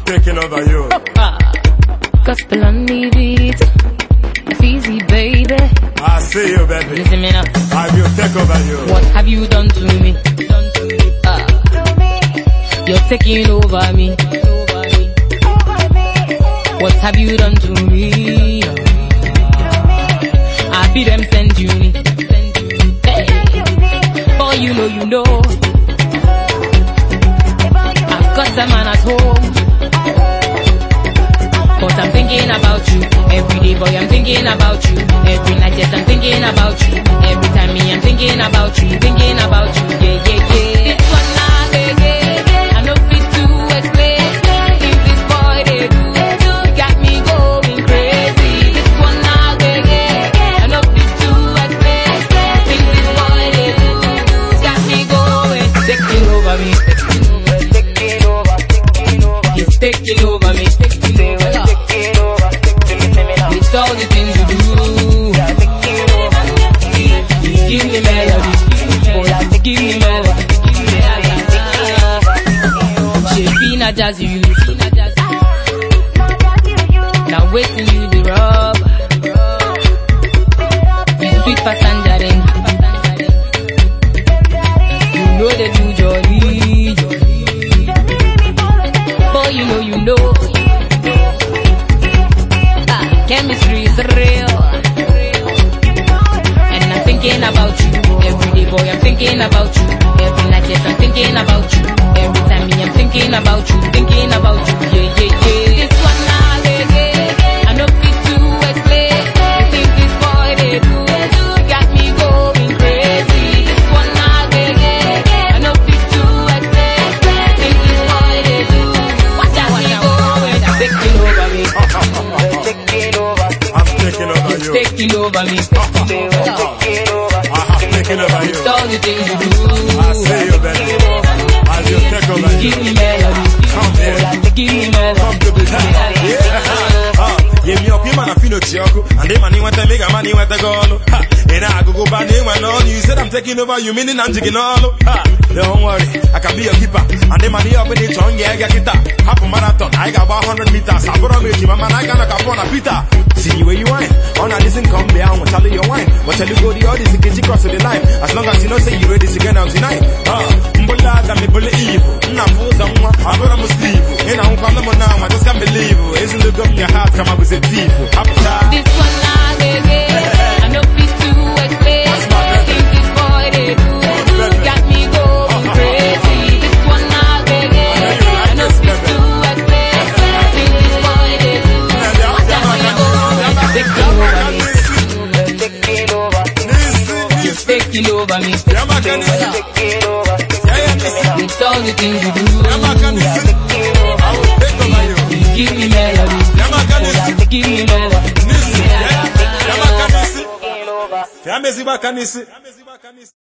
taking over you. Gospel on the beat. Easy, baby. I see you, baby. Listen me now. I will take over you. What have you done to me? You're taking over me. What have you done to me? I be them send you me. Boy, you know. I've got a man at home. But I'm thinking about you. Every day, boy, I'm thinking about you. Every night, yes, I'm thinking about you. Every time, me, I'm thinking about you. Thinking about you, yeah. This one now, yeah. I know fit to explain. If this boy, they do, got me going crazy. This one now, yeah. I know fit to explain. If this boy, they do, got me going. Taking over me. He's taking over me. It's all the things you do. Give me melody. Give me melody. Shapina jazz you. Now waiting you the rub. You sweet passenger in. You know they do jolly. Boy, you know. Chemistry is real. And I'm thinking about you. Every day, boy, I'm thinking about you. Every night, yes, I'm thinking about you. Every time, me, I'm thinking about you. Thinking about you, yeah. This one now, yeah. I know fit to explain. Think this boy, they do. Got me going crazy. This one now, yeah. I know fit to explain. Think this boy, they do. Got me going. Taking over me. Taking over you. Taking over me. I have taken over you. It's all the things you do. I see you, baby. I will take over you. Give me melody. Come here. Give me melody. Come to the top. Yeah, me up here, man, I feel no choco. And then money went to make a money went to go. And I go back there when all you said I'm taking over you, meaning I'm taking all. Don't worry, I can be your keeper. And then money up in the tongue, yeah, I got it. Half a marathon, I got 100 meters. I brought me to my man, I got a capon, a Peter. See you where you wine. On a listen, come there, I'm tell you your wine. But tell you go the audience, you can cross the line. As long as you know, say you ready to get out tonight. Mbula, me bully evil. I'm full someone, I'm gonna sleep. And I'm coming now, I just can't believe it. Isn't the gum your heart, come up with a thief. This one now, baby. I know fit to explain. Think this boy, they do. Got me going crazy. This one now, baby. I know fit to explain. Think this boy, they do. Got me going. Taking over me. You're taking over me. It's all the things you do. Give me melody. Give me melody. Fiamezi bakanisi.